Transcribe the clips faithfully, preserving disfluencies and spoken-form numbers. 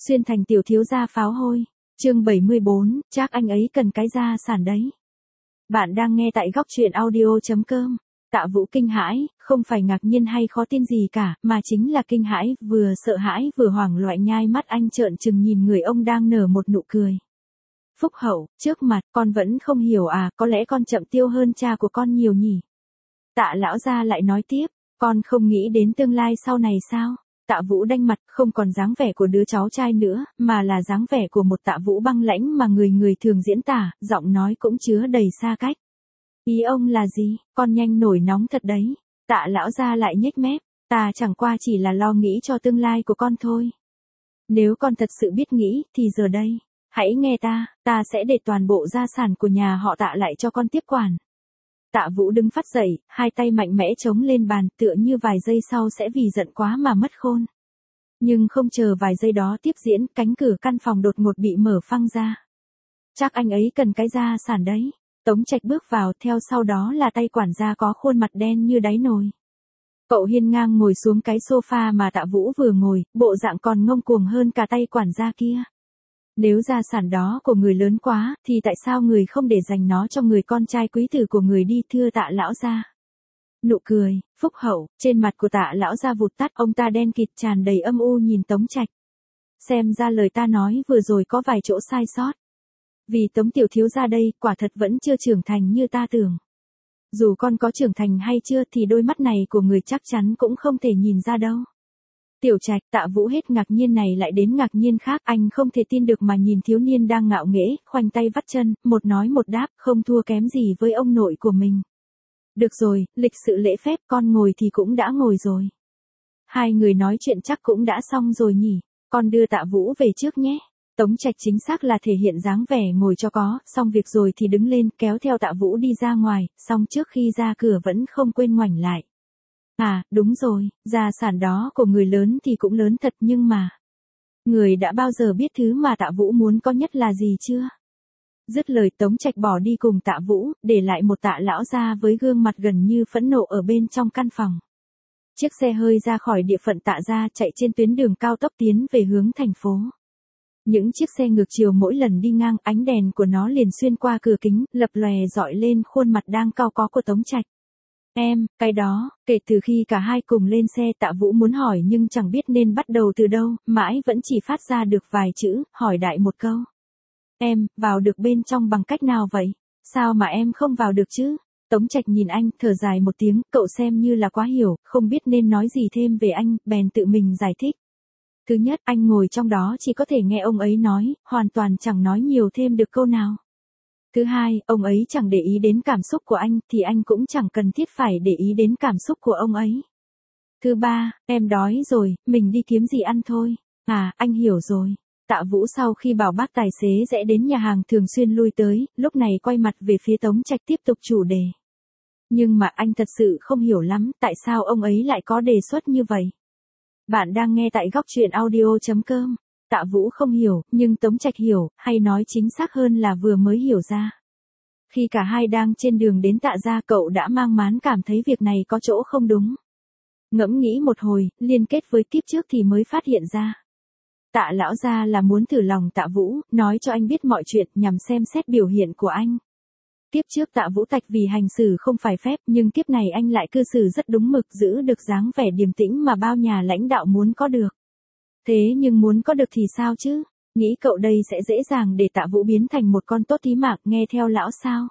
Xuyên thành tiểu thiếu gia pháo hôi. Chương bảy mươi bốn, chắc anh ấy cần cái gia sản đấy. Bạn đang nghe tại góc truyện audio chấm com. Tạ Vũ kinh hãi, không phải ngạc nhiên hay khó tin gì cả, mà chính là kinh hãi, vừa sợ hãi vừa hoảng loạn, nhai mắt anh trợn trừng nhìn người ông đang nở một nụ cười. Phúc Hậu, trước mặt, con vẫn không hiểu à, có lẽ con chậm tiêu hơn cha của con nhiều nhỉ. Tạ lão gia lại nói tiếp, con không nghĩ đến tương lai sau này sao? Tạ Vũ đanh mặt, không còn dáng vẻ của đứa cháu trai nữa, mà là dáng vẻ của một Tạ Vũ băng lãnh mà người người thường diễn tả, giọng nói cũng chứa đầy xa cách. Ý ông là gì? Con nhanh nổi nóng thật đấy. Tạ lão gia lại nhếch mép, ta chẳng qua chỉ là lo nghĩ cho tương lai của con thôi. Nếu con thật sự biết nghĩ, thì giờ đây, hãy nghe ta, ta sẽ để toàn bộ gia sản của nhà họ Tạ lại cho con tiếp quản. Tạ Vũ đứng phát dậy, hai tay mạnh mẽ chống lên bàn, tựa như vài giây sau sẽ vì giận quá mà mất khôn. Nhưng không chờ vài giây đó tiếp diễn, cánh cửa căn phòng đột ngột bị mở phăng ra. Chắc anh ấy cần cái gia sản đấy. Tống Trạch bước vào, theo sau đó là tay quản gia có khuôn mặt đen như đáy nồi. Cậu hiên ngang ngồi xuống cái sofa mà Tạ Vũ vừa ngồi, bộ dạng còn ngông cuồng hơn cả tay quản gia kia. Nếu gia sản đó của người lớn quá, thì tại sao người không để dành nó cho người con trai quý tử của người đi, thưa Tạ lão gia? Nụ cười, Phúc Hậu, trên mặt của Tạ lão gia vụt tắt, ông ta đen kịt tràn đầy âm u nhìn Tống Trạch. Xem ra lời ta nói vừa rồi có vài chỗ sai sót. Vì Tống tiểu thiếu gia đây, quả thật vẫn chưa trưởng thành như ta tưởng. Dù con có trưởng thành hay chưa thì đôi mắt này của người chắc chắn cũng không thể nhìn ra đâu. Tiểu Trạch, Tạ Vũ hết ngạc nhiên này lại đến ngạc nhiên khác, anh không thể tin được mà nhìn thiếu niên đang ngạo nghễ, khoanh tay vắt chân, một nói một đáp, không thua kém gì với ông nội của mình. Được rồi, lịch sự lễ phép, con ngồi thì cũng đã ngồi rồi. Hai người nói chuyện chắc cũng đã xong rồi nhỉ, con đưa Tạ Vũ về trước nhé. Tống Trạch chính xác là thể hiện dáng vẻ ngồi cho có, xong việc rồi thì đứng lên, kéo theo Tạ Vũ đi ra ngoài, xong trước khi ra cửa vẫn không quên ngoảnh lại. À, đúng rồi, gia sản đó của người lớn thì cũng lớn thật, nhưng mà người đã bao giờ biết thứ mà Tạ Vũ muốn có nhất là gì chưa? Dứt lời Tống Trạch bỏ đi cùng Tạ Vũ, để lại một Tạ lão gia với gương mặt gần như phẫn nộ ở bên trong căn phòng. Chiếc xe hơi ra khỏi địa phận Tạ gia, chạy trên tuyến đường cao tốc tiến về hướng thành phố. Những chiếc xe ngược chiều mỗi lần đi ngang, ánh đèn của nó liền xuyên qua cửa kính, lập lòe dọi lên khuôn mặt đang cau có của Tống Trạch. Em, cái đó, kể từ khi cả hai cùng lên xe, Tạ Vũ muốn hỏi nhưng chẳng biết nên bắt đầu từ đâu, mãi vẫn chỉ phát ra được vài chữ, hỏi đại một câu. Em, vào được bên trong bằng cách nào vậy? Sao mà em không vào được chứ? Tống Trạch nhìn anh, thở dài một tiếng, cậu xem như là quá hiểu, không biết nên nói gì thêm về anh, bèn tự mình giải thích. Thứ nhất, anh ngồi trong đó chỉ có thể nghe ông ấy nói, hoàn toàn chẳng nói nhiều thêm được câu nào. Thứ hai, ông ấy chẳng để ý đến cảm xúc của anh, thì anh cũng chẳng cần thiết phải để ý đến cảm xúc của ông ấy. Thứ ba, em đói rồi, mình đi kiếm gì ăn thôi. À, anh hiểu rồi. Tạ Vũ sau khi bảo bác tài xế rẽ đến nhà hàng thường xuyên lui tới, lúc này quay mặt về phía Tống Trạch tiếp tục chủ đề. Nhưng mà anh thật sự không hiểu lắm, tại sao ông ấy lại có đề xuất như vậy. Bạn đang nghe tại góc truyện audio chấm com. Tạ Vũ không hiểu, nhưng Tống Trạch hiểu, hay nói chính xác hơn là vừa mới hiểu ra. Khi cả hai đang trên đường đến Tạ gia, cậu đã mang máng cảm thấy việc này có chỗ không đúng. Ngẫm nghĩ một hồi, liên kết với kiếp trước thì mới phát hiện ra. Tạ lão gia là muốn thử lòng Tạ Vũ, nói cho anh biết mọi chuyện nhằm xem xét biểu hiện của anh. Kiếp trước Tạ Vũ tạch vì hành xử không phải phép, nhưng kiếp này anh lại cư xử rất đúng mực, giữ được dáng vẻ điềm tĩnh mà bao nhà lãnh đạo muốn có được. Thế nhưng muốn có được thì sao chứ? Nghĩ cậu đây sẽ dễ dàng để Tạ Vũ biến thành một con tốt tí mạc nghe theo lão sao?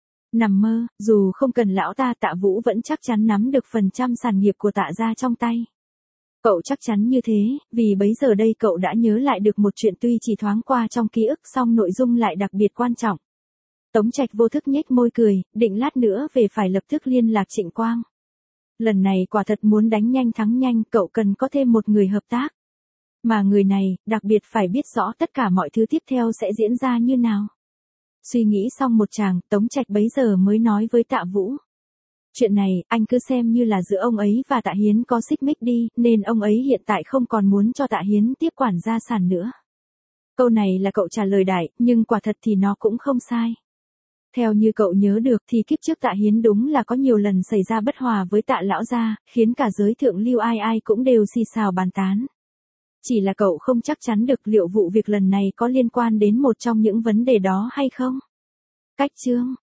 Nằm mơ, dù không cần lão ta, Tạ Vũ vẫn chắc chắn nắm được phần trăm sản nghiệp của Tạ gia trong tay. Cậu chắc chắn như thế, vì bấy giờ đây cậu đã nhớ lại được một chuyện tuy chỉ thoáng qua trong ký ức, song nội dung lại đặc biệt quan trọng. Tống Trạch vô thức nhếch môi cười, định lát nữa về phải lập tức liên lạc Trịnh Quang. Lần này quả thật muốn đánh nhanh thắng nhanh, cậu cần có thêm một người hợp tác. Mà người này, đặc biệt phải biết rõ tất cả mọi thứ tiếp theo sẽ diễn ra như nào. Suy nghĩ xong một tràng, Tống Trạch bấy giờ mới nói với Tạ Vũ. Chuyện này, anh cứ xem như là giữa ông ấy và Tạ Hiến có xích mích đi, nên ông ấy hiện tại không còn muốn cho Tạ Hiến tiếp quản gia sản nữa. Câu này là cậu trả lời đại, nhưng quả thật thì nó cũng không sai. Theo như cậu nhớ được thì kiếp trước Tạ Hiến đúng là có nhiều lần xảy ra bất hòa với Tạ lão gia, khiến cả giới thượng lưu ai ai cũng đều xì xào bàn tán. Chỉ là cậu không chắc chắn được liệu vụ việc lần này có liên quan đến một trong những vấn đề đó hay không. Cách chương